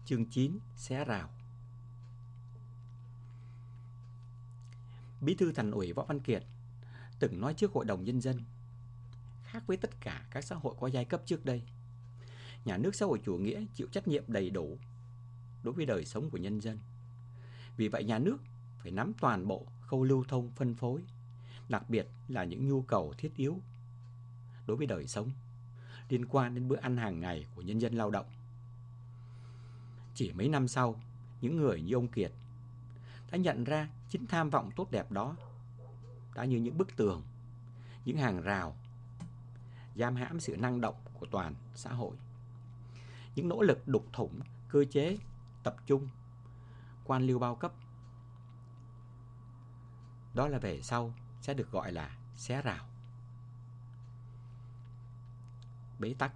Chương 9: Xé rào. Bí thư Thành ủy Võ Văn Kiệt từng nói trước Hội đồng Nhân dân, khác với tất cả các xã hội có giai cấp trước đây, nhà nước xã hội chủ nghĩa chịu trách nhiệm đầy đủ đối với đời sống của nhân dân. Vì vậy nhà nước phải nắm toàn bộ khâu lưu thông phân phối, đặc biệt là những nhu cầu thiết yếu đối với đời sống, liên quan đến bữa ăn hàng ngày của nhân dân lao động. Chỉ mấy năm sau, những người như ông Kiệt đã nhận ra chính tham vọng tốt đẹp đó đã như những bức tường, những hàng rào giam hãm sự năng động của toàn xã hội. Những nỗ lực đục thủng cơ chế tập trung quan liêu bao cấp, đó là về sau sẽ được gọi là xé rào. Bế tắc.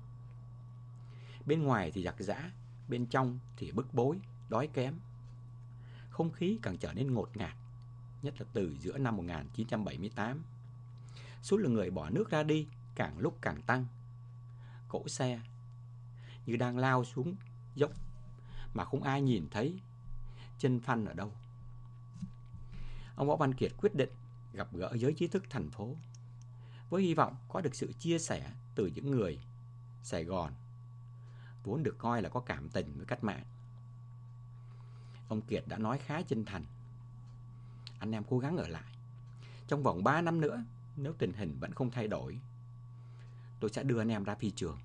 Bên ngoài thì giặc giã, bên trong thì bức bối, đói kém. Không khí càng trở nên ngột ngạt, nhất là từ giữa năm 1978. Số lượng người bỏ nước ra đi càng lúc càng tăng. Cỗ xe như đang lao xuống dốc mà không ai nhìn thấy chân phanh ở đâu. Ông Võ Văn Kiệt quyết định gặp gỡ giới trí thức thành phố với hy vọng có được sự chia sẻ từ những người Sài Gòn vốn được coi là có cảm tình với cách mạng. Ông Kiệt đã nói khá chân thành: anh em cố gắng ở lại. Trong vòng 3 năm nữa, nếu tình hình vẫn không thay đổi, tôi sẽ đưa anh em ra phi trường.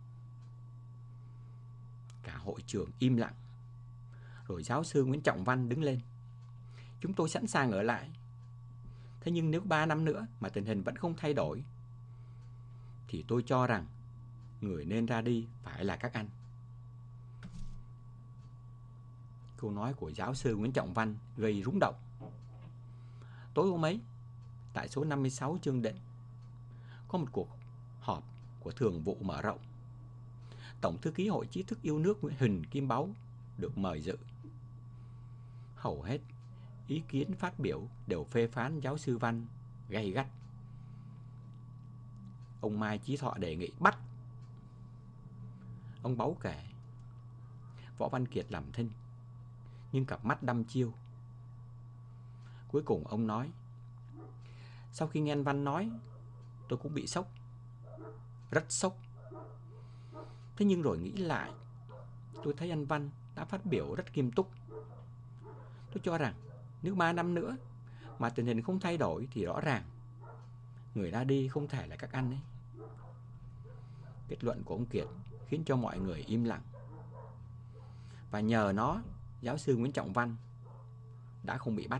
Cả hội trường im lặng. Rồi giáo sư Nguyễn Trọng Văn đứng lên: chúng tôi sẵn sàng ở lại. Thế nhưng nếu 3 năm nữa mà tình hình vẫn không thay đổi, thì tôi cho rằng người nên ra đi phải là các anh. Câu nói của giáo sư Nguyễn Trọng Văn gây rúng động. Tối hôm ấy, tại số 56 Trương Định, có một cuộc họp của thường vụ mở rộng. Tổng thư ký Hội trí thức yêu nước Nguyễn Huỳnh Kim Báu được mời dự. Hầu hết ý kiến phát biểu đều phê phán giáo sư Văn gay gắt. Ông Mai Chí Thọ đề nghị bắt. Ông Báu kể Võ Văn Kiệt làm thinh, nhưng cặp mắt đăm chiêu. Cuối cùng ông nói: sau khi nghe anh Văn nói, tôi cũng bị sốc, rất sốc. Thế nhưng rồi nghĩ lại, tôi thấy anh Văn đã phát biểu rất nghiêm túc. Tôi cho rằng nếu 3 năm nữa mà tình hình không thay đổi thì rõ ràng người ra đi không thể là các anh ấy. Kết luận của ông Kiệt khiến cho mọi người im lặng. Và nhờ nó, giáo sư Nguyễn Trọng Văn đã không bị bắt.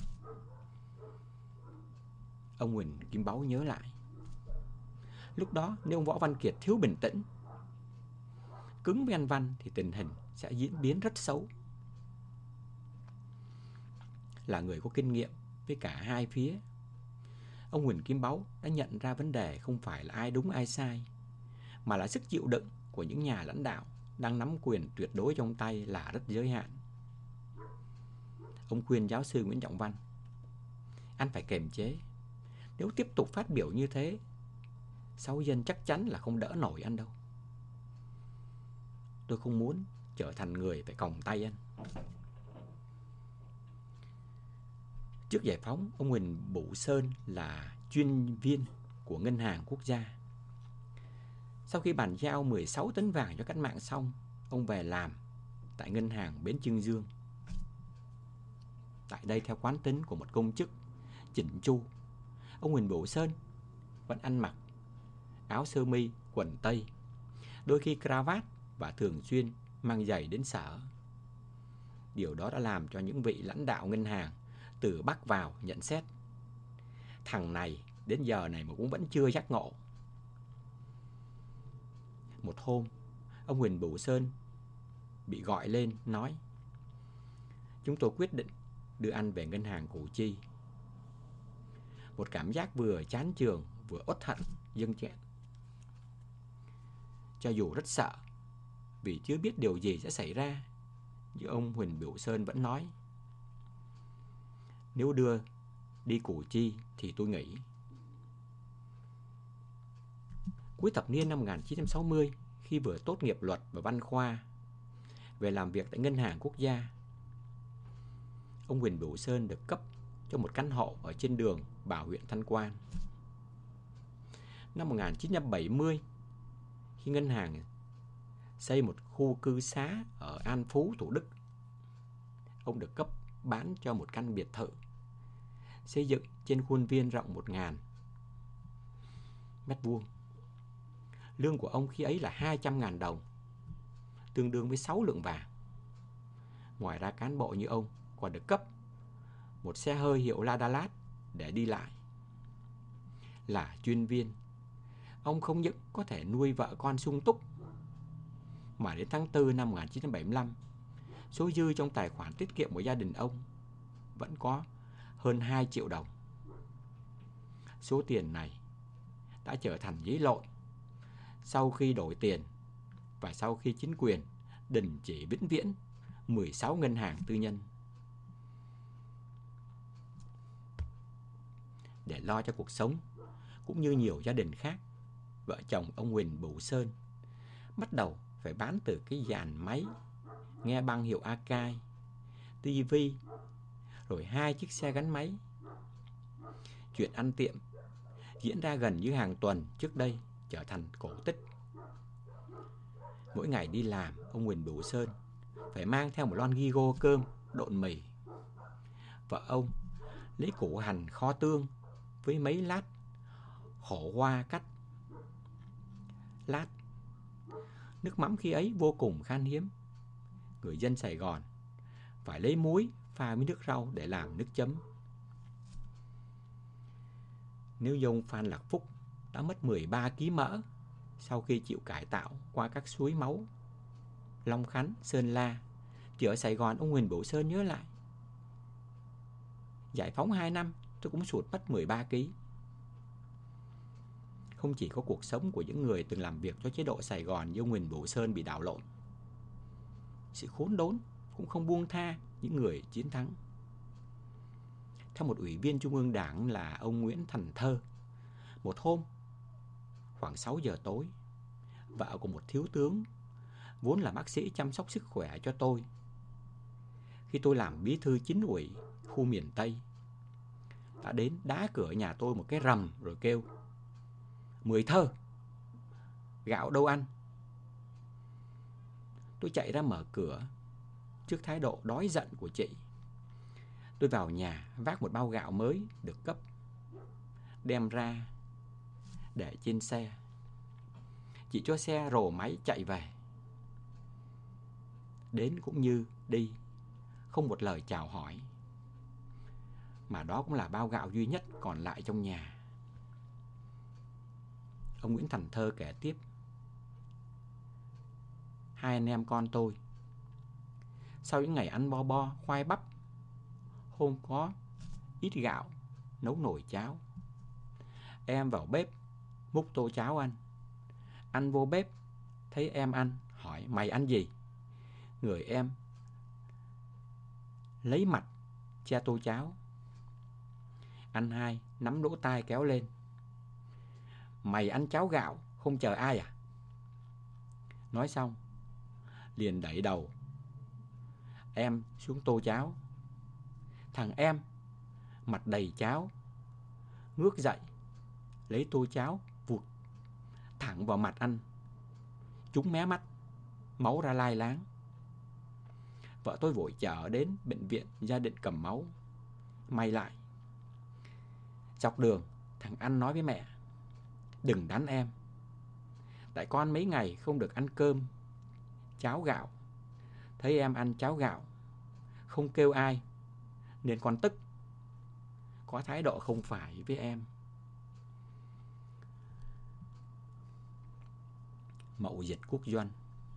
Ông Huỳnh Kim Báu nhớ lại, lúc đó nếu ông Võ Văn Kiệt thiếu bình tĩnh, cứng với anh Văn thì tình hình sẽ diễn biến rất xấu. Là người có kinh nghiệm với cả hai phía, ông Huỳnh Kim Báu đã nhận ra vấn đề không phải là ai đúng ai sai, mà là sức chịu đựng của những nhà lãnh đạo đang nắm quyền tuyệt đối trong tay là rất giới hạn. Ông khuyên giáo sư Nguyễn Trọng Văn: anh phải kiềm chế. Nếu tiếp tục phát biểu như thế, sáu dân chắc chắn là không đỡ nổi anh đâu. Tôi không muốn trở thành người phải còng tay anh. Trước giải phóng, ông Huỳnh Bửu Sơn là chuyên viên của Ngân hàng Quốc gia. Sau khi bàn giao 16 tấn vàng cho cách mạng xong, ông về làm tại ngân hàng Bến Chương Dương. Tại đây, theo quán tính của một công chức chỉnh chu, ông Huỳnh Bửu Sơn vẫn ăn mặc áo sơ mi, quần tây, đôi khi cravat, và thường xuyên mang giày đến sở. Điều đó đã làm cho những vị lãnh đạo ngân hàng từ Bắc vào nhận xét: thằng này đến giờ này mà cũng vẫn chưa giác ngộ. Một hôm, ông Huỳnh Bửu Sơn bị gọi lên nói: chúng tôi quyết định đưa anh về ngân hàng Củ Chi. Một cảm giác vừa chán chường vừa uất hận dâng tràn. Cho dù rất sợ vì chưa biết điều gì sẽ xảy ra, nhưng ông Huỳnh Bửu Sơn vẫn nói: nếu đưa đi Củ Chi thì tôi nghỉ. Cuối thập niên năm 1960, khi vừa tốt nghiệp luật và văn khoa, về làm việc tại Ngân hàng Quốc gia. Ông Huỳnh Bửu Sơn được cấp cho một căn hộ ở trên đường Bảo huyện Thanh Quan. Năm 1970, khi ngân hàng xây một khu cư xá ở An Phú, Thủ Đức, ông được cấp bán cho một căn biệt thự xây dựng trên khuôn viên rộng 1.000 mét vuông. Lương của ông khi ấy là 200.000 đồng, tương đương với 6 lượng vàng. Ngoài ra, cán bộ như ông còn được cấp một xe hơi hiệu Lada để đi lại. Là chuyên viên, ông không những có thể nuôi vợ con sung túc, mà đến tháng 4 năm 1975, số dư trong tài khoản tiết kiệm của gia đình ông vẫn có hơn 2 triệu đồng. Số tiền này đã trở thành giấy lộn sau khi đổi tiền và sau khi chính quyền đình chỉ vĩnh viễn 16 ngân hàng tư nhân. Để lo cho cuộc sống cũng như nhiều gia đình khác, vợ chồng ông Huỳnh Bửu Sơn bắt đầu phải bán từ cái dàn máy nghe băng hiệu Akai, tivi, rồi 2 chiếc xe gắn máy. Chuyện ăn tiệm diễn ra gần như hàng tuần trước đây trở thành cổ tích. Mỗi ngày đi làm, ông Huỳnh Bửu Sơn phải mang theo một lon ghi gô cơm, độn mì. Vợ ông lấy củ hành kho tương với mấy lát khổ qua cắt lát. Nước mắm khi ấy vô cùng khan hiếm. Người dân Sài Gòn phải lấy muối pha với nước rau để làm nước chấm. Nếu ông Phan Lạc Phúc đã mất 13 kg mỡ sau khi chịu cải tạo qua các suối máu Long Khánh, Sơn La, thì ở Sài Gòn ông Huỳnh Bửu Sơn nhớ lại: giải phóng 2 năm tôi cũng sụt mất 13 kg. Không chỉ có cuộc sống của những người từng làm việc cho chế độ Sài Gòn như ông Huỳnh Bửu Sơn bị đảo lộn, sự khốn đốn cũng không buông tha những người chiến thắng. Theo một ủy viên Trung ương Đảng là ông Nguyễn Thành Thơ, một hôm khoảng 6 giờ tối, vợ của một thiếu tướng vốn là bác sĩ chăm sóc sức khỏe cho tôi, khi tôi làm bí thư chính ủy khu miền Tây, đã đến đá cửa nhà tôi một cái rầm rồi kêu: "Mười Thơ, gạo đâu ăn?" Tôi chạy ra mở cửa. Trước thái độ đói giận của chị, tôi vào nhà vác một bao gạo mới được cấp, đem ra để trên xe. Chị cho xe rồ máy chạy về. Đến cũng như đi, không một lời chào hỏi. Mà đó cũng là bao gạo duy nhất còn lại trong nhà. Ông Nguyễn Thành Thơ kể tiếp: hai anh em con tôi, sau những ngày ăn bo bo, khoai bắp, hôm có ít gạo, nấu nồi cháo. Em vào bếp múc tô cháo ăn. Ăn vô bếp, thấy em ăn, hỏi: "Mày ăn gì?" Người em lấy mặt che tô cháo. Anh hai nắm lỗ tai kéo lên: "Mày ăn cháo gạo, không chờ ai à?" Nói xong, liền đẩy đầu em xuống tô cháo. Thằng em mặt đầy cháo ngước dậy, lấy tô cháo vụt thẳng vào mặt anh, trúng mé mắt, máu ra lai láng. Vợ tôi vội chở đến bệnh viện gia đình cầm máu. May lại, dọc đường thằng anh nói với mẹ: "Đừng đánh em, tại con mấy ngày không được ăn cơm cháo gạo, thấy em ăn cháo gạo không kêu ai nên con tức, có thái độ không phải với em." Mậu Dịch Quốc Doanh.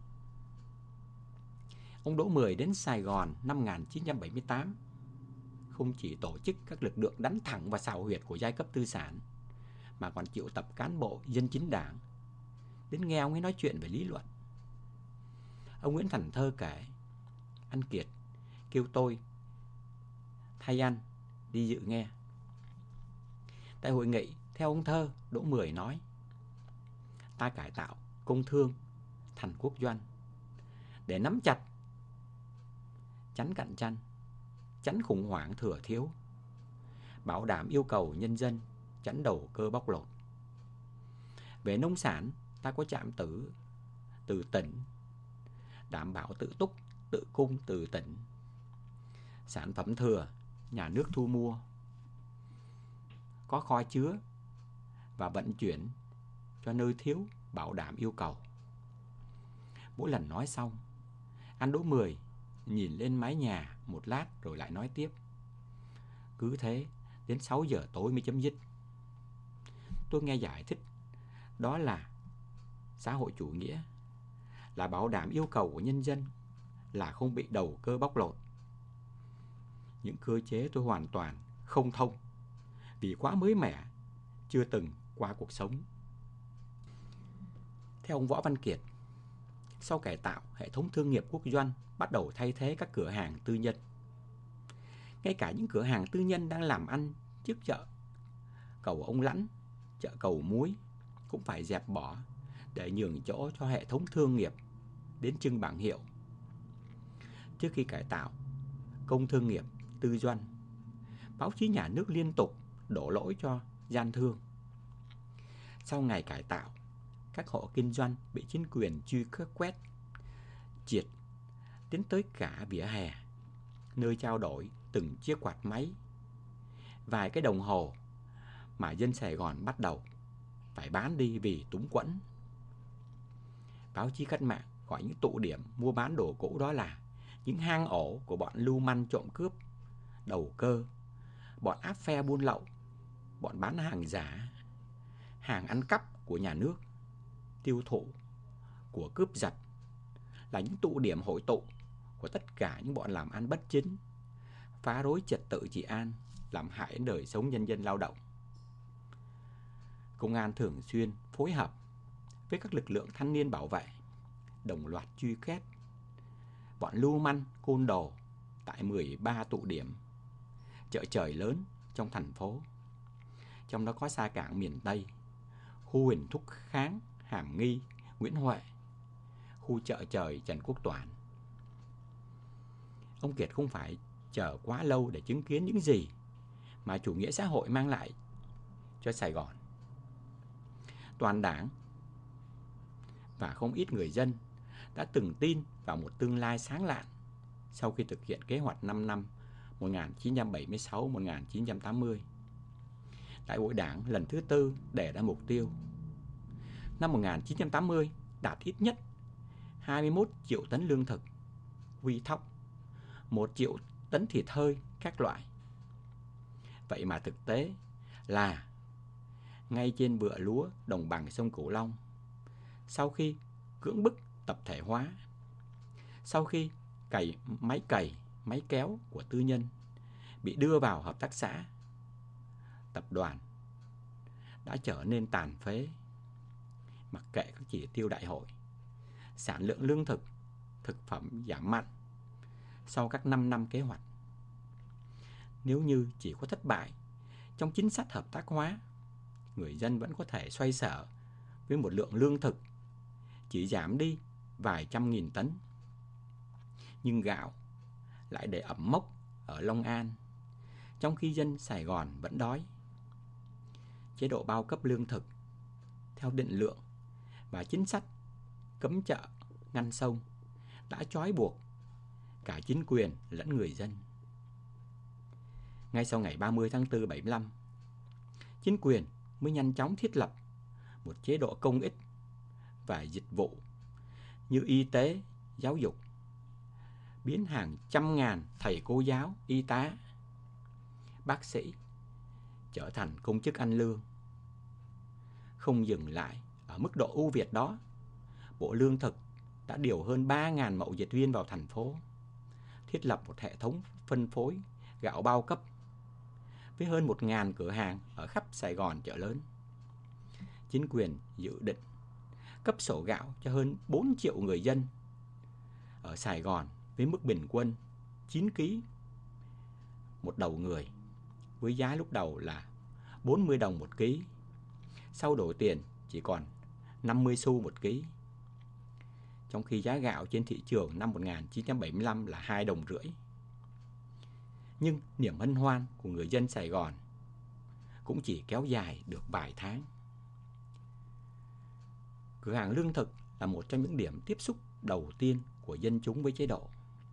Ông Đỗ Mười đến Sài Gòn năm 1978, không chỉ tổ chức các lực lượng đánh thẳng vào xào huyệt của giai cấp tư sản, mà còn triệu tập cán bộ dân chính đảng đến nghe ông ấy nói chuyện về lý luận. Ông Nguyễn Thành Thơ kể: anh Kiệt kêu tôi thay anh đi dự nghe. Tại hội nghị, theo ông Thơ, Đỗ Mười nói: ta cải tạo công thương thành quốc doanh để nắm chặt chắn cạnh tranh, tránh khủng hoảng thừa thiếu, bảo đảm yêu cầu nhân dân, tránh đầu cơ bóc lột. Về nông sản, ta có trạm từ tỉnh, đảm bảo tự túc, tự cung từ tỉnh. Sản phẩm thừa, nhà nước thu mua, có kho chứa và vận chuyển cho nơi thiếu, bảo đảm yêu cầu. Mỗi lần nói xong, anh Đỗ Mười nhìn lên mái nhà một lát rồi lại nói tiếp. Cứ thế, đến 6 giờ tối mới chấm dứt. Tôi nghe giải thích, đó là xã hội chủ nghĩa, là bảo đảm yêu cầu của nhân dân, là không bị đầu cơ bóc lột. Những cơ chế tôi hoàn toàn không thông, vì quá mới mẻ, chưa từng qua cuộc sống. Theo ông Võ Văn Kiệt, sau cải tạo, hệ thống thương nghiệp quốc doanh bắt đầu thay thế các cửa hàng tư nhân. Ngay cả những cửa hàng tư nhân đang làm ăn trước chợ Cầu Ông Lãnh, chợ Cầu Muối cũng phải dẹp bỏ để nhường chỗ cho hệ thống thương nghiệp đến trưng bảng hiệu. Trước khi cải tạo, công thương nghiệp, tư doanh, báo chí nhà nước liên tục đổ lỗi cho gian thương. Sau ngày cải tạo, các hộ kinh doanh bị chính quyền truy quét, triệt đến tới cả vỉa hè, nơi trao đổi từng chiếc quạt máy, vài cái đồng hồ mà dân Sài Gòn bắt đầu phải bán đi vì túng quẫn. Báo chí cách mạng gọi những tụ điểm mua bán đồ cũ đó là những hang ổ của bọn lưu manh trộm cướp, đầu cơ, bọn áp phe buôn lậu, bọn bán hàng giả, hàng ăn cắp của nhà nước, tiêu thụ của cướp giật, là những tụ điểm hội tụ của tất cả những bọn làm ăn bất chính, phá rối trật tự trị an, làm hại đến đời sống nhân dân lao động. Công an thường xuyên phối hợp với các lực lượng thanh niên bảo vệ, đồng loạt truy quét bọn lưu manh côn đồ tại 13 tụ điểm chợ trời lớn trong thành phố. Trong đó có xa cảng miền Tây, khu Huỳnh Thúc Kháng, Hàm Nghi, Nguyễn Huệ, khu chợ trời Trần Quốc Toản. Ông Kiệt không phải chờ quá lâu để chứng kiến những gì mà chủ nghĩa xã hội mang lại cho Sài Gòn. Toàn đảng và không ít người dân đã từng tin vào một tương lai sáng lạn sau khi thực hiện kế hoạch 5 năm 1976-1980. Đại hội Đảng lần thứ tư đề ra mục tiêu năm 1980 đạt ít nhất 21 triệu tấn lương thực, quy thóc, 1 triệu tấn thịt hơi các loại. Vậy mà thực tế là ngay trên vựa lúa đồng bằng sông Cửu Long, sau khi cưỡng bức tập thể hóa, sau khi máy cày, máy kéo của tư nhân bị đưa vào hợp tác xã, tập đoàn đã trở nên tàn phế. Mặc kệ các chỉ tiêu đại hội, sản lượng lương thực, thực phẩm giảm mạnh sau các 5 năm kế hoạch. Nếu như chỉ có thất bại trong chính sách hợp tác hóa, người dân vẫn có thể xoay sở với một lượng lương thực chỉ giảm đi vài trăm nghìn tấn. Nhưng gạo lại để ẩm mốc ở Long An, trong khi dân Sài Gòn vẫn đói. Chế độ bao cấp lương thực theo định lượng và chính sách cấm chợ, ngăn sông đã trói buộc cả chính quyền lẫn người dân. Ngay sau ngày 30 tháng 4 75, chính quyền mới nhanh chóng thiết lập một chế độ công ích và dịch vụ như y tế, giáo dục, biến hàng trăm ngàn thầy cô giáo, y tá, bác sĩ trở thành công chức ăn lương. Không dừng lại ở mức độ ưu việt đó, Bộ Lương thực đã điều hơn 3.000 mậu dịch viên vào thành phố, thiết lập một hệ thống phân phối gạo bao cấp với hơn 1.000 cửa hàng ở khắp Sài Gòn chợ lớn. Chính quyền dự định cấp sổ gạo cho hơn 4 triệu người dân ở Sài Gòn với mức bình quân 9 kg một đầu người, với giá lúc đầu là 40 đồng một ký, sau đổi tiền chỉ còn 50 xu một ký. trong khi giá gạo trên thị trường năm 1975 là 2,5 đồng. Nhưng niềm hân hoan của người dân Sài Gòn cũng chỉ kéo dài được vài tháng. Cửa hàng lương thực là một trong những điểm tiếp xúc đầu tiên của dân chúng với chế độ.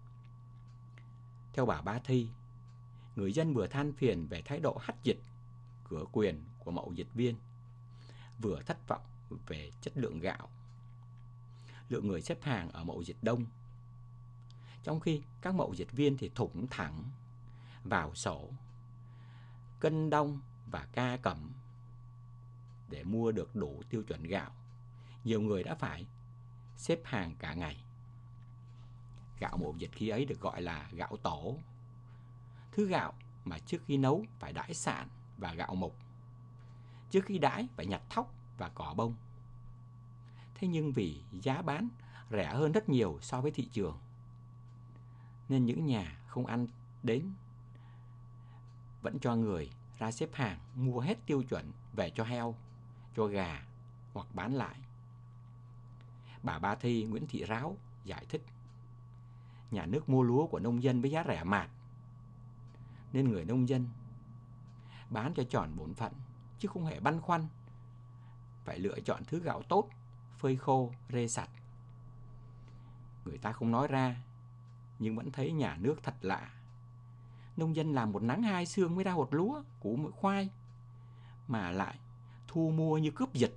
Theo bà Ba Thi, người dân vừa than phiền về thái độ hách dịch, cửa quyền của mậu dịch viên, vừa thất vọng về chất lượng gạo. Lượng người xếp hàng ở mậu dịch đông, trong khi các mậu dịch viên thì thủng thẳng vào sổ cân đông và ca cẩm để mua được đủ tiêu chuẩn gạo. Nhiều người đã phải xếp hàng cả ngày. Gạo mậu dịch khi ấy được gọi là gạo tổ, thứ gạo mà trước khi nấu phải đãi sạn và gạo mục, trước khi đãi phải nhặt thóc và cỏ bông. Thế nhưng vì giá bán rẻ hơn rất nhiều so với thị trường, nên những nhà không ăn đến vẫn cho người ra xếp hàng mua hết tiêu chuẩn về cho heo, cho gà hoặc bán lại. Bà Ba Thi Nguyễn Thị Ráo giải thích, nhà nước mua lúa của nông dân với giá rẻ mạt, nên người nông dân bán cho tròn bổn phận, chứ không hề băn khoăn phải lựa chọn thứ gạo tốt, phơi khô, rê sạch. Người ta không nói ra, nhưng vẫn thấy nhà nước thật lạ. Nông dân làm một nắng hai sương mới ra hột lúa, củ mỗi khoai, mà lại thu mua như cướp giật.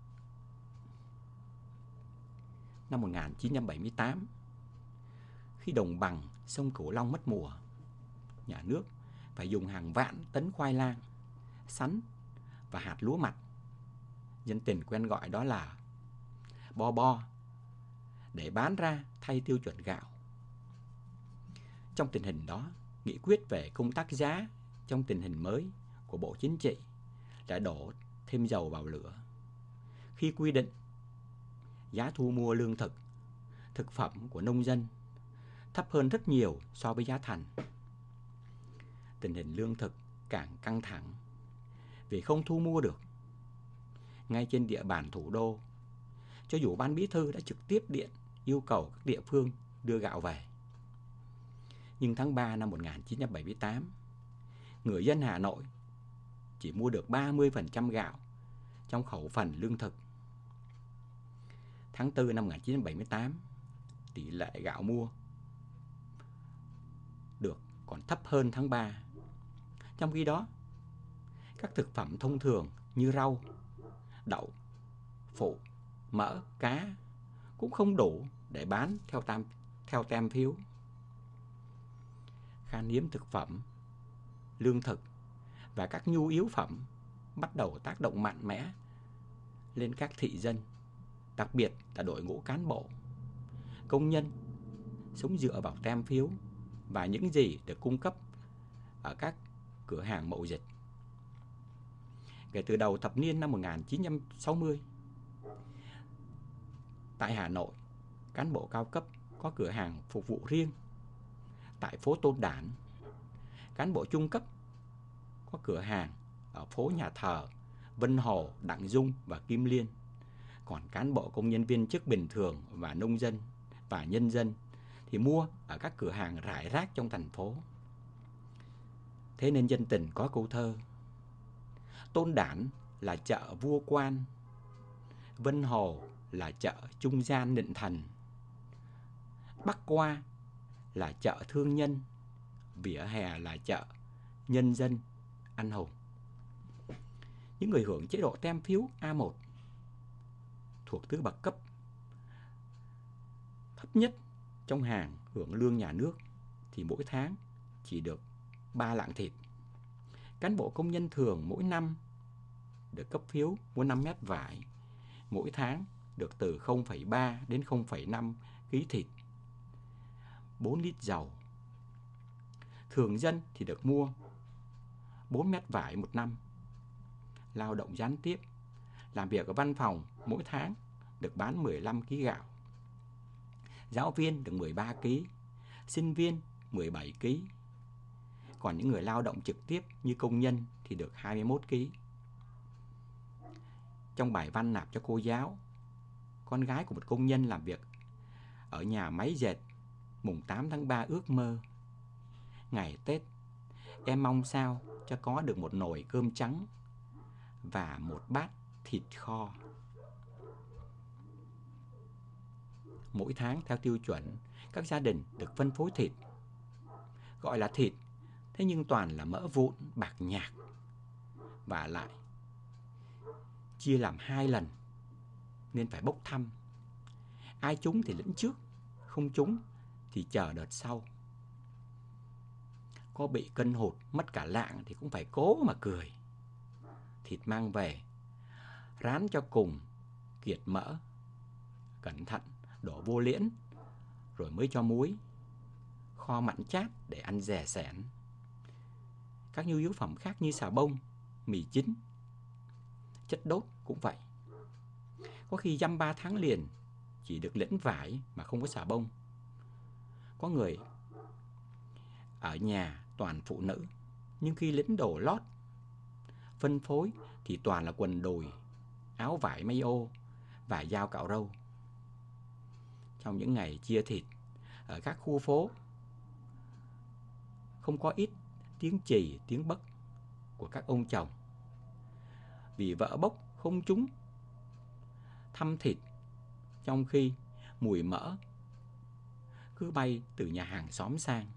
Năm 1978, khi đồng bằng sông Cửu Long mất mùa, nhà nước phải dùng hàng vạn tấn khoai lang, sắn và hạt lúa mạch, dân tình quen gọi đó là bo bo, để bán ra thay tiêu chuẩn gạo. Trong tình hình đó, nghị quyết về công tác giá trong tình hình mới của Bộ Chính trị đã đổ thêm dầu vào lửa khi quy định giá thu mua lương thực, thực phẩm của nông dân thấp hơn rất nhiều so với giá thành. Tình hình lương thực càng căng thẳng vì không thu mua được. Ngay trên địa bàn thủ đô, cho dù Ban Bí thư đã trực tiếp điện yêu cầu các địa phương đưa gạo về. Nhưng tháng 3 năm 1978, người dân Hà Nội chỉ mua được 30% gạo trong khẩu phần lương thực. Tháng 4 năm 1978, tỷ lệ gạo mua được còn thấp hơn tháng 3. Trong khi đó, các thực phẩm thông thường như rau, đậu, phụ, mỡ, cá cũng không đủ để bán theo tem phiếu. Khan hiếm thực phẩm, lương thực và các nhu yếu phẩm bắt đầu tác động mạnh mẽ lên các thị dân, đặc biệt là đội ngũ cán bộ, công nhân sống dựa vào tem phiếu và những gì được cung cấp ở các cửa hàng mậu dịch. Kể từ đầu thập niên năm 1960, tại Hà Nội, cán bộ cao cấp có cửa hàng phục vụ riêng tại phố Tôn Đản. Cán bộ trung cấp có cửa hàng ở phố Nhà Thờ, Vân Hồ, Đặng Dung và Kim Liên. Còn cán bộ công nhân viên chức bình thường và nông dân và nhân dân thì mua ở các cửa hàng rải rác trong thành phố. Thế nên dân tình có câu thơ: Tôn Đản là chợ vua quan, Vân Hồ là chợ trung gian nịnh thần, Bắc qua là chợ thương nhân, vỉa hè là chợ nhân dân anh hùng. Những người hưởng chế độ tem phiếu A1 thuộc thứ bậc cấp thấp nhất trong hàng hưởng lương nhà nước thì mỗi tháng chỉ được 3 lạng thịt. Cán bộ công nhân thường mỗi năm được cấp phiếu mua 5 mét vải, mỗi tháng được từ 0,3 đến 0,5 kg thịt, 4 lít dầu. Thường dân thì được mua 4 mét vải một năm. Lao động gián tiếp, làm việc ở văn phòng mỗi tháng được bán 15 kg gạo. Giáo viên được 13 kg, sinh viên 17 kg. Còn những người lao động trực tiếp như công nhân thì được 21 kg. Trong bài văn nạp cho cô giáo, con gái của một công nhân làm việc ở nhà máy dệt mùng 8 tháng 3 ước mơ. Ngày Tết, em mong sao cho có được một nồi cơm trắng và một bát thịt kho. Mỗi tháng theo tiêu chuẩn, các gia đình được phân phối thịt. Gọi là thịt, thế nhưng toàn là mỡ vụn, bạc nhạc. Và lại chia làm 2 lần nên phải bốc thăm. Ai trúng thì lĩnh trước, không trúng thì chờ đợt sau. Có bị cân hụt mất cả lạng thì cũng phải cố mà cười. Thịt mang về, rán cho cùng, kiệt mỡ, cẩn thận đổ vô liễn, rồi mới cho muối, kho mặn chát để ăn rẻ sẻn. Các nhu yếu phẩm khác như xà bông, mì chính, chất đốt cũng vậy. Có khi dăm 3 tháng liền chỉ được lĩnh vải mà không có xà bông. Có người ở nhà toàn phụ nữ, nhưng khi lĩnh đồ lót, phân phối thì toàn là quần đùi, áo vải may ô và dao cạo râu. Trong những ngày chia thịt, ở các khu phố không có ít tiếng chì, tiếng bấc của các ông chồng. Vì vợ bốc không trúng thăm thịt, trong khi mùi mỡ cứ bay từ nhà hàng xóm sang.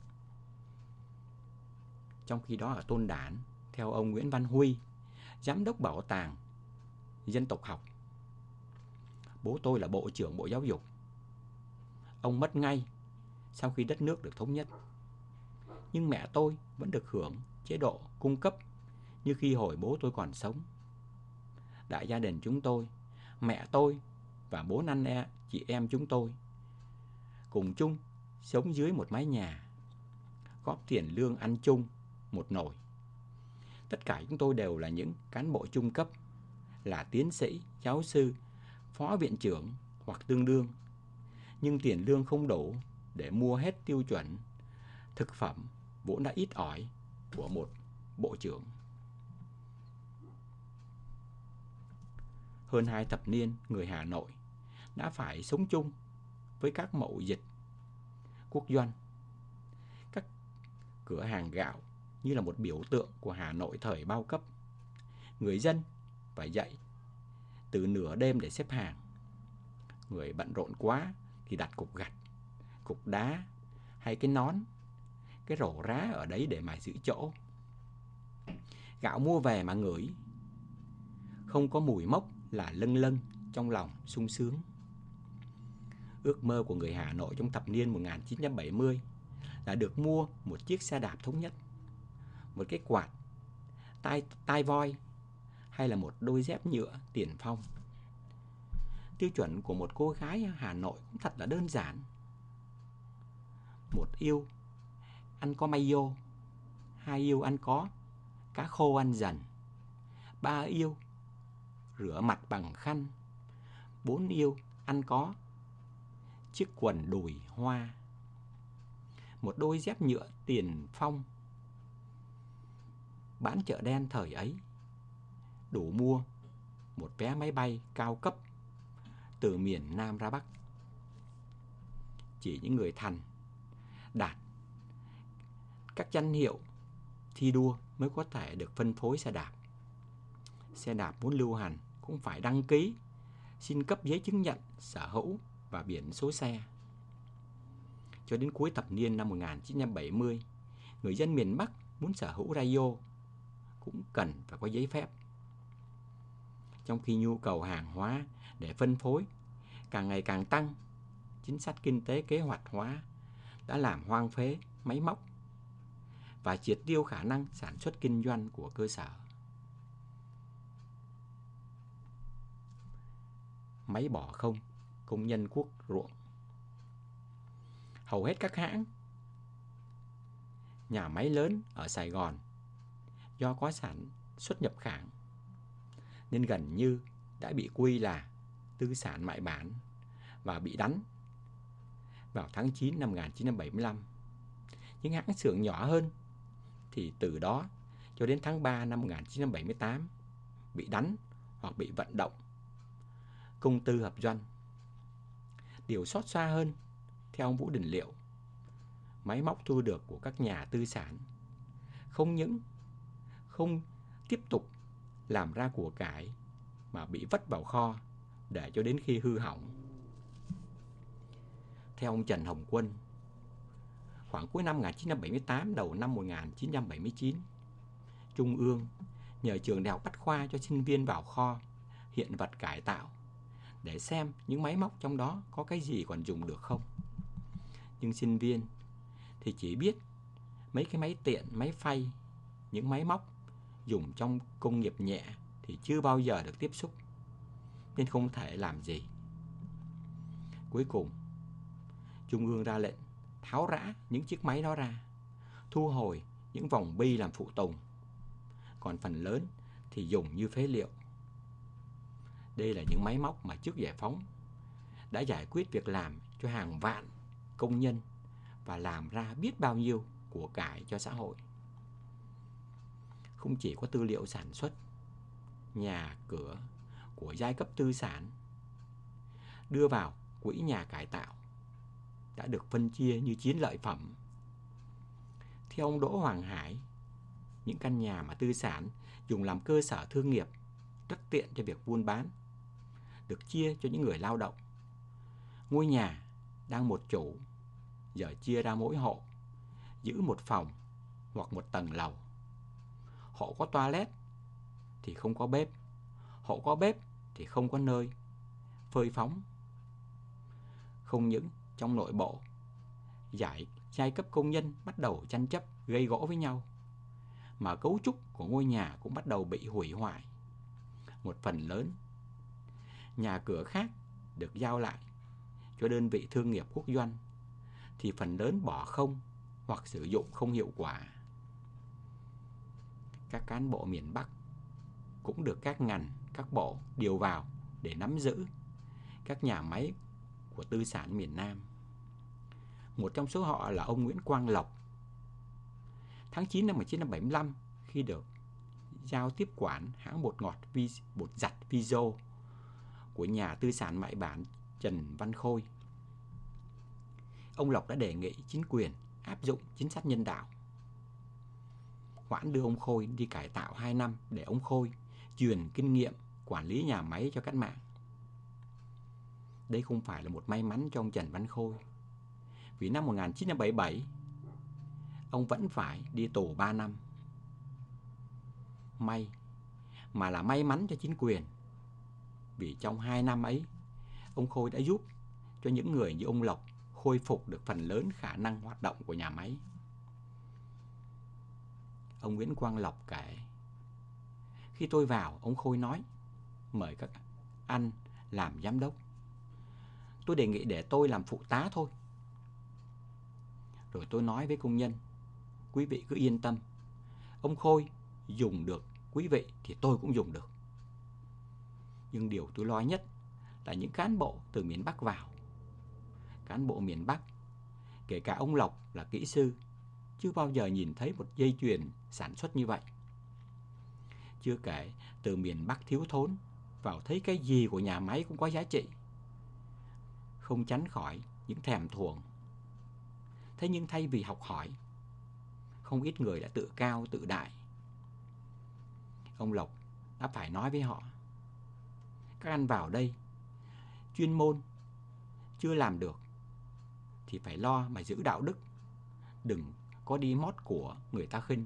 Trong khi đó ở Tôn Đản, theo ông Nguyễn Văn Huy, giám đốc bảo tàng dân tộc học, bố tôi là Bộ trưởng Bộ Giáo dục. Ông mất ngay sau khi đất nước được thống nhất. Nhưng mẹ tôi vẫn được hưởng chế độ cung cấp như khi hồi bố tôi còn sống. Đại gia đình chúng tôi, mẹ tôi và 4 anh chị em chúng tôi cùng chung sống dưới một mái nhà, góp tiền lương ăn chung một nồi. Tất cả chúng tôi đều là những cán bộ trung cấp, là tiến sĩ, giáo sư, phó viện trưởng hoặc tương đương. Nhưng tiền lương không đủ để mua hết tiêu chuẩn thực phẩm vốn đã ít ỏi của một bộ trưởng. Hơn 2 thập niên, người Hà Nội đã phải sống chung với các mậu dịch quốc doanh. Các cửa hàng gạo như là một biểu tượng của Hà Nội thời bao cấp. Người dân phải dậy từ nửa đêm để xếp hàng. Người bận rộn quá thì đặt cục gạch, cục đá hay cái nón, cái rổ rá ở đấy để mà giữ chỗ. Gạo mua về mà ngửi không có mùi mốc là lâng lâng trong lòng sung sướng. Ước mơ của người Hà Nội trong thập niên 1970 là được mua một chiếc xe đạp thống nhất, một cái quạt tai voi hay là một đôi dép nhựa Tiền Phong. Tiêu chuẩn của một cô gái ở Hà Nội cũng thật là đơn giản. 1 yêu ăn có mayo, 2 yêu ăn có cá khô ăn dần, 3 yêu rửa mặt bằng khăn, 4 yêu ăn có chiếc quần đùi hoa. Một đôi dép nhựa Tiền Phong bán chợ đen thời ấy đủ mua một vé máy bay cao cấp từ miền Nam ra Bắc. Chỉ những người thành đạt các danh hiệu thi đua mới có thể được phân phối xe đạp. Xe đạp muốn lưu hành cũng phải đăng ký, xin cấp giấy chứng nhận sở hữu và biển số xe. Cho đến cuối thập niên năm 1970, người dân miền Bắc muốn sở hữu radio cũng cần phải có giấy phép. Trong khi nhu cầu hàng hóa để phân phối càng ngày càng tăng, chính sách kinh tế kế hoạch hóa đã làm hoang phế máy móc và triệt tiêu khả năng sản xuất kinh doanh của cơ sở. Máy bỏ không, công nhân cuốc ruộng. Hầu hết các hãng, nhà máy lớn ở Sài Gòn do có sản xuất nhập khẩu nên gần như đã bị quy là tư sản mại bản và bị đánh vào tháng 9 năm 1975. Những hãng xưởng nhỏ hơn thì từ đó cho đến tháng 3 năm 1978 bị đánh hoặc bị vận động công tư hợp doanh. Điều xót xa hơn, theo ông Vũ Đình Liệu, máy móc thu được của các nhà tư sản không những không tiếp tục làm ra của cải mà bị vất vào kho để cho đến khi hư hỏng. Theo ông Trần Hồng Quân, khoảng cuối năm 1978, đầu năm 1979, Trung ương nhờ trường đại học Bách Khoa cho sinh viên vào kho hiện vật cải tạo để xem những máy móc trong đó có cái gì còn dùng được không. Nhưng sinh viên thì chỉ biết mấy cái máy tiện, máy phay, những máy móc dùng trong công nghiệp nhẹ thì chưa bao giờ được tiếp xúc, nên không thể làm gì. Cuối cùng, Trung ương ra lệnh tháo rã những chiếc máy đó ra, thu hồi những vòng bi làm phụ tùng, còn phần lớn thì dùng như phế liệu. Đây là những máy móc mà trước giải phóng đã giải quyết việc làm cho hàng vạn công nhân và làm ra biết bao nhiêu của cải cho xã hội. Không chỉ có tư liệu sản xuất, nhà cửa của giai cấp tư sản đưa vào quỹ nhà cải tạo đã được phân chia như chiến lợi phẩm. Theo ông Đỗ Hoàng Hải, những căn nhà mà tư sản dùng làm cơ sở thương nghiệp rất tiện cho việc buôn bán được chia cho những người lao động. Ngôi nhà đang một chủ giờ chia ra mỗi hộ giữ một phòng hoặc một tầng lầu. Hộ có toilet thì không có bếp, hộ có bếp thì không có nơi phơi phóng. Không những trong nội bộ, giai cấp công nhân bắt đầu tranh chấp gây gỗ với nhau, mà cấu trúc của ngôi nhà cũng bắt đầu bị hủy hoại. Một phần lớn nhà cửa khác được giao lại cho đơn vị thương nghiệp quốc doanh thì phần lớn bỏ không hoặc sử dụng không hiệu quả. Các cán bộ miền Bắc cũng được các ngành, các bộ điều vào để nắm giữ các nhà máy của tư sản miền Nam. Một trong số họ là ông Nguyễn Quang Lộc. Tháng 9 năm 1975, khi được giao tiếp quản hãng bột giặt Viso của nhà tư sản mại bản Trần Văn Khôi, ông Lộc đã đề nghị chính quyền áp dụng chính sách nhân đạo, hoãn đưa ông Khôi đi cải tạo 2 năm để ông Khôi truyền kinh nghiệm quản lý nhà máy cho cách mạng. Đây không phải là một may mắn cho ông Trần Văn Khôi, vì năm 1977 ông vẫn phải đi tù 3 năm. Mà là may mắn cho chính quyền, vì trong 2 năm ấy ông Khôi đã giúp cho những người như ông Lộc khôi phục được phần lớn khả năng hoạt động của nhà máy. Ông Nguyễn Quang Lộc kể, khi tôi vào, ông Khôi nói mời các anh làm giám đốc. Tôi đề nghị để tôi làm phụ tá thôi. Rồi tôi nói với công nhân, quý vị cứ yên tâm, ông Khôi dùng được quý vị thì tôi cũng dùng được. Nhưng điều tôi lo nhất là những cán bộ từ miền Bắc vào. Cán bộ miền Bắc, kể cả ông Lộc là kỹ sư, chưa bao giờ nhìn thấy một dây chuyền sản xuất như vậy. Chưa kể từ miền Bắc thiếu thốn, vào thấy cái gì của nhà máy cũng có giá trị, không tránh khỏi những thèm thuồng. Thế nhưng thay vì học hỏi, không ít người đã tự cao tự đại. Ông Lộc đã phải nói với họ, các anh vào đây chuyên môn chưa làm được thì phải lo mà giữ đạo đức, đừng có đi mót của người ta khinh.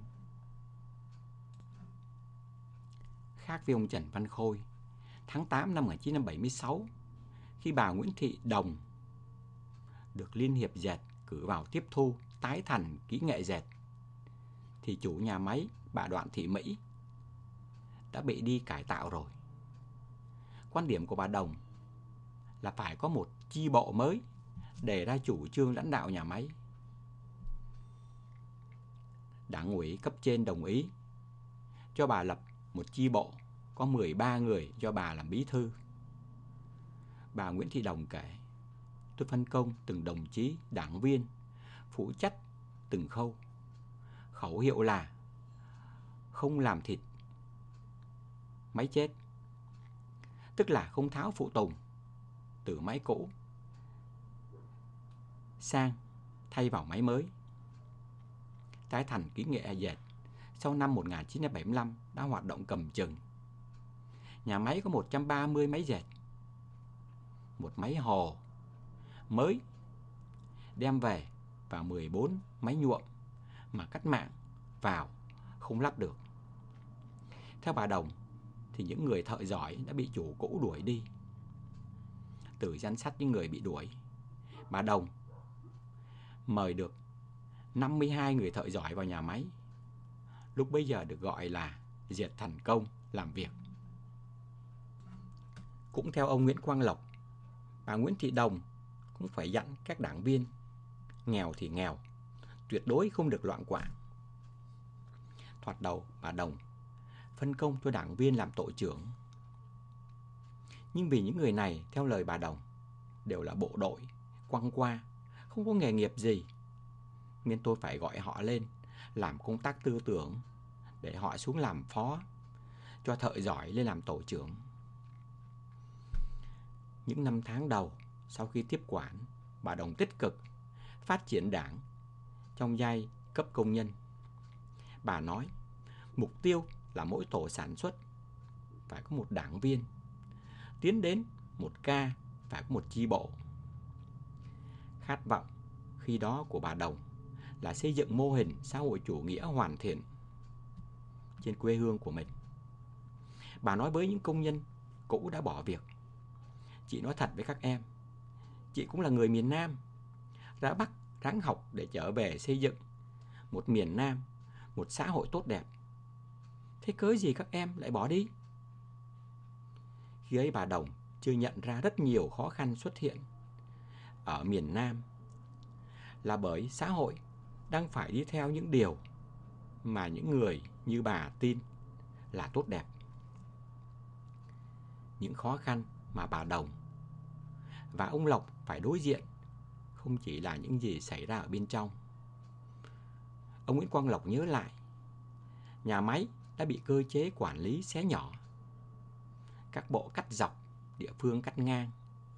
Khác với ông Trần Văn Khôi, tháng 8 năm 1976, khi bà Nguyễn Thị Đồng được Liên hiệp Dệt cử vào tiếp thu tái thành kỹ nghệ dệt, thì chủ nhà máy bà Đoạn Thị Mỹ đã bị đi cải tạo rồi. Quan điểm của bà Đồng là phải có một chi bộ mới để ra chủ trương lãnh đạo nhà máy. Đảng ủy cấp trên đồng ý cho bà lập một chi bộ có 13 người do bà làm bí thư. Bà Nguyễn Thị Đồng kể, tôi phân công từng đồng chí đảng viên phụ trách từng khâu. Khẩu hiệu là không làm thịt máy chết, tức là không tháo phụ tùng từ máy cũ sang thay vào máy mới. Tái thành kỹ nghệ dệt sau năm 1975 đã hoạt động cầm chừng. Nhà máy có 130 máy dệt. Một máy hồ mới đem về và 14 máy nhuộm mà cách mạng vào không lắp được. Theo bà Đồng thì những người thợ giỏi đã bị chủ cũ đuổi đi. Từ danh sách những người bị đuổi, bà Đồng mời được 52 người thợ giỏi vào nhà máy, lúc bấy giờ được gọi là dệt thành công làm việc. Cũng theo ông Nguyễn Quang Lộc, bà Nguyễn Thị Đồng cũng phải dặn các đảng viên nghèo thì nghèo, tuyệt đối không được loạn quạng. Thoạt đầu bà Đồng phân công cho đảng viên làm tổ trưởng. Nhưng vì những người này theo lời bà Đồng đều là bộ đội, quăng qua, không có nghề nghiệp gì, nên tôi phải gọi họ lên làm công tác tư tưởng để họ xuống làm phó, cho thợ giỏi lên làm tổ trưởng. Những năm tháng đầu sau khi tiếp quản, bà Đồng tích cực phát triển đảng trong giai cấp công nhân. Bà nói mục tiêu là mỗi tổ sản xuất phải có một đảng viên, tiến đến một ca phải có một chi bộ. Khát vọng khi đó của bà Đồng là xây dựng mô hình xã hội chủ nghĩa hoàn thiện trên quê hương của mình. Bà nói với những công nhân cũ đã bỏ việc: chị nói thật với các em, chị cũng là người miền Nam, ra Bắc ráng học để trở về xây dựng một miền Nam, một xã hội tốt đẹp. Thế cớ gì các em lại bỏ đi? Khi ấy bà Đồng chưa nhận ra rất nhiều khó khăn xuất hiện ở miền Nam là bởi xã hội đang phải đi theo những điều mà những người như bà tin là tốt đẹp. Những khó khăn mà bà Đồng và ông Lộc phải đối diện không chỉ là những gì xảy ra ở bên trong. Ông Nguyễn Quang Lộc nhớ lại, nhà máy đã bị cơ chế quản lý xé nhỏ, các bộ cắt dọc, địa phương cắt ngang.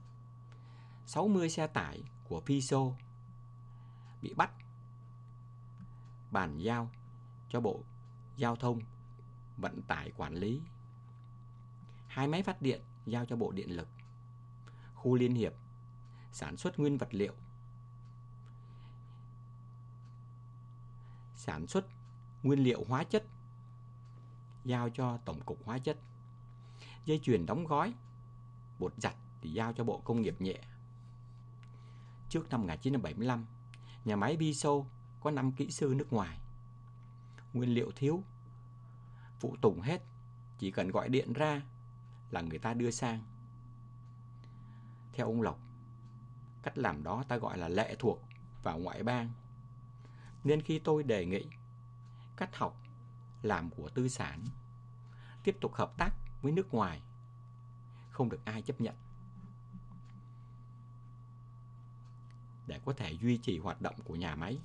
60 xe tải của Fiso bị bắt, bàn giao cho Bộ Giao thông Vận tải quản lý. 2 máy phát điện giao cho Bộ Điện lực. Khu liên hiệp sản xuất nguyên vật liệu, sản xuất nguyên liệu hóa chất giao cho Tổng cục Hóa chất. Dây chuyền đóng gói, bột giặt thì giao cho Bộ Công nghiệp nhẹ. Trước năm 1975, nhà máy Fiso có 5 kỹ sư nước ngoài. Nguyên liệu thiếu, phụ tùng hết, chỉ cần gọi điện ra là người ta đưa sang. Theo ông Lộc, cách làm đó ta gọi là lệ thuộc vào ngoại bang. Nên khi tôi đề nghị cách học làm của tư sản, tiếp tục hợp tác với nước ngoài, không được ai chấp nhận. Để có thể duy trì hoạt động của nhà máy,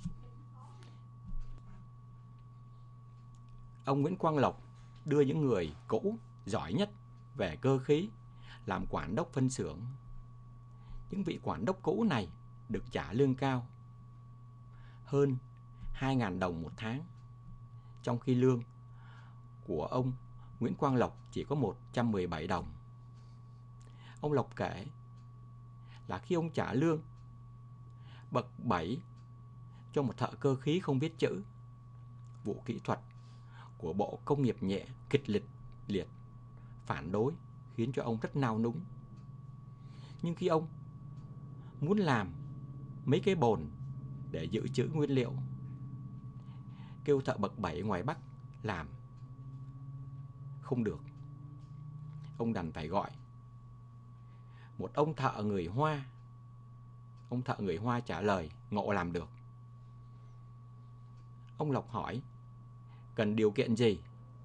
ông Nguyễn Quang Lộc đưa những người cũ giỏi nhất về cơ khí làm quản đốc phân xưởng. Những vị quản đốc cũ này được trả lương cao, hơn 2.000 đồng một tháng, trong khi lương của ông Nguyễn Quang Lộc chỉ có 117 đồng. Ông Lộc kể là khi ông trả lương bậc 7 cho một thợ cơ khí không biết chữ, vụ kỹ thuật của Bộ Công nghiệp nhẹ kịch liệt phản đối khiến cho ông rất nao núng. Nhưng khi ông muốn làm mấy cái bồn để dự trữ nguyên liệu, kêu thợ bậc 7 ngoài Bắc làm không được, ông đành phải gọi một ông thợ người Hoa. Ông thợ người Hoa trả lời Ngộ làm được. Ông Lộc hỏi cần điều kiện gì,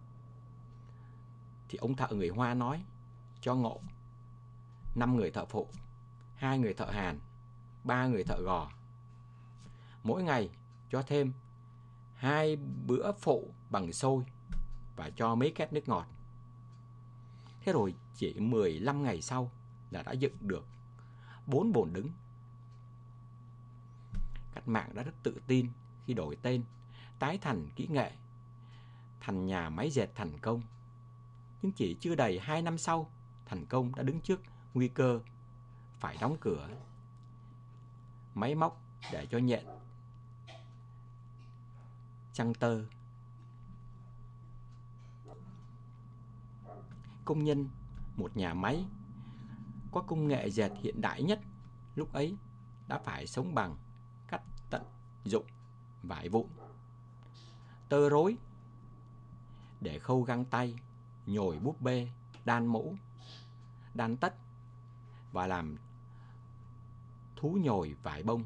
thì ông thợ người Hoa nói cho Ngộ 5 người thợ phụ, 2 người thợ hàn, 3 người thợ gò. Mỗi ngày cho thêm 2 bữa phụ bằng xôi và cho mấy két nước ngọt. Thế rồi chỉ 15 ngày sau là đã dựng được 4 bồn đứng. Cách mạng đã rất tự tin khi đổi tên, tái thành kỹ nghệ, thành nhà máy dệt thành công. Nhưng chỉ chưa đầy 2 năm sau, thành công đã đứng trước nguy cơ phải đóng cửa. Máy móc để cho nhện chăng tơ. Công nhân một nhà máy có công nghệ dệt hiện đại nhất lúc ấy đã phải sống bằng cách tận dụng vải vụn, tơ rối để khâu găng tay, nhồi búp bê, đan mũ, đan tất và làm thú nhồi vải bông.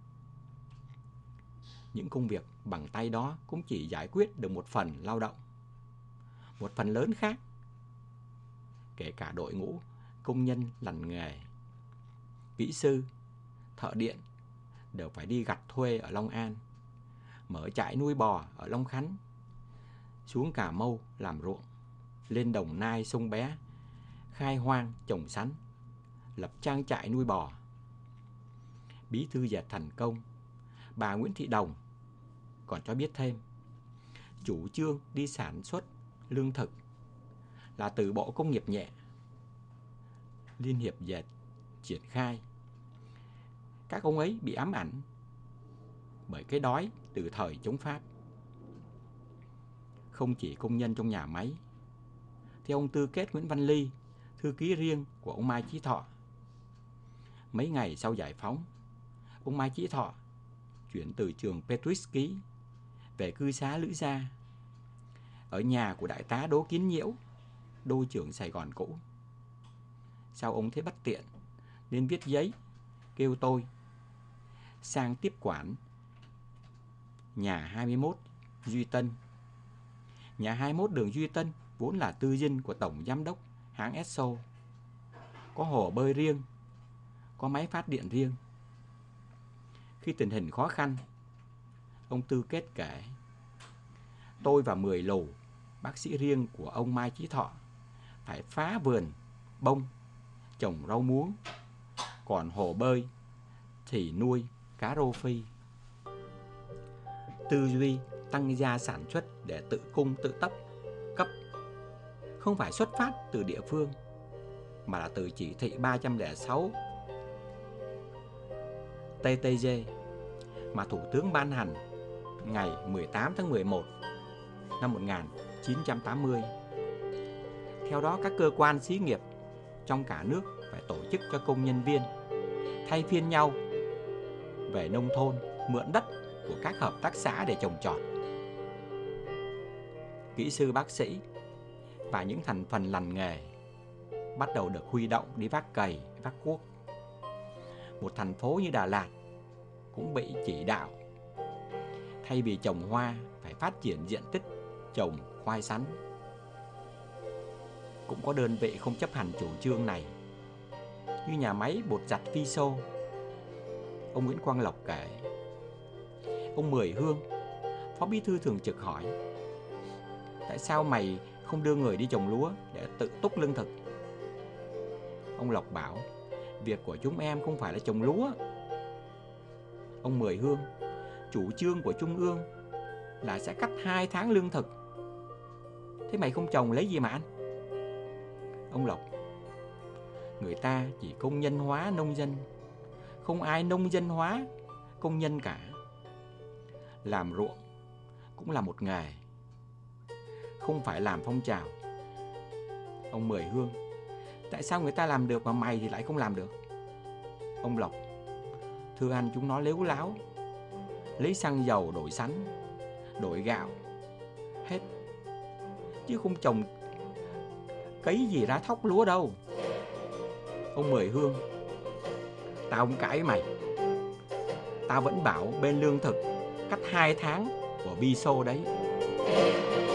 Những công việc bằng tay đó cũng chỉ giải quyết được một phần lao động. Một phần lớn khác, kể cả đội ngũ công nhân lành nghề, kỹ sư, thợ điện, đều phải đi gặt thuê ở Long An, mở trại nuôi bò ở Long Khánh, xuống Cà Mau làm ruộng, lên Đồng Nai Sông Bé khai hoang trồng sắn, lập trang trại nuôi bò. Bí thư dệt thành công, bà Nguyễn Thị Đồng còn cho biết thêm, chủ trương đi sản xuất lương thực là từ Bộ Công nghiệp nhẹ, Liên hiệp dệt triển khai. Các ông ấy bị ám ảnh bởi cái đói từ thời chống Pháp. Không chỉ công nhân trong nhà máy, theo ông Tư Kết Nguyễn Văn Ly, thư ký riêng của ông Mai Chí Thọ, mấy ngày sau giải phóng, ông Mai Chí Thọ chuyển từ trường Petrovisky về cư xá Lữ Gia, ở nhà của đại tá Đỗ Kiến Nhiễu, đô trưởng Sài Gòn cũ. Sau ông thấy bất tiện nên viết giấy kêu tôi sang tiếp quản nhà 21 Duy Tân. Nhà 21 đường Duy Tân vốn là tư dinh của tổng giám đốc hãng Esso, có hồ bơi riêng, có máy phát điện riêng. Khi tình hình khó khăn, ông Tư Kết kể, tôi và 10 lù bác sĩ riêng của ông Mai Chí Thọ phải phá vườn bông, trồng rau muống, còn hồ bơi thì nuôi cá rô phi. Tư duy tăng gia sản xuất để tự cung tự cấp không phải xuất phát từ địa phương, mà là từ chỉ thị 306 TTG mà Thủ tướng ban hành ngày 18 tháng 11 năm 1980. Theo đó, các cơ quan xí nghiệp trong cả nước phải tổ chức cho công nhân viên thay phiên nhau về nông thôn mượn đất của các hợp tác xã để trồng trọt. Kỹ sư bác sĩ và những thành phần lành nghề bắt đầu được huy động đi vác cày, vác cuốc. Một thành phố như Đà Lạt cũng bị chỉ đạo thay vì trồng hoa phải phát triển diện tích trồng khoai sắn. Cũng có đơn vị không chấp hành chủ trương này, như nhà máy bột giặt Viso. Ông Nguyễn Quang Lộc kể, ông Mười Hương, phó bí thư thường trực hỏi, tại sao mày không đưa người đi trồng lúa để tự túc lương thực? Ông Lộc bảo, việc của chúng em không phải là trồng lúa. Ông Mười Hương, chủ trương của Trung ương là sẽ cắt 2 tháng lương thực, thế mày không trồng lấy gì mà ăn? Ông Lộc, người ta chỉ công nhân hóa nông dân, không ai nông dân hóa công nhân cả. Làm ruộng cũng là một nghề, không phải làm phong trào. Ông Mười Hương, tại sao người ta làm được mà mày thì lại không làm được? Ông Lộc, thưa anh, chúng nó lếu láo, lấy xăng dầu đổi sắn, đổi gạo hết, chứ không trồng cấy gì ra thóc lúa đâu. Ông Mười Hương, tao không cãi với mày, tao vẫn bảo bên lương thực cắt 2 tháng của Viso đấy.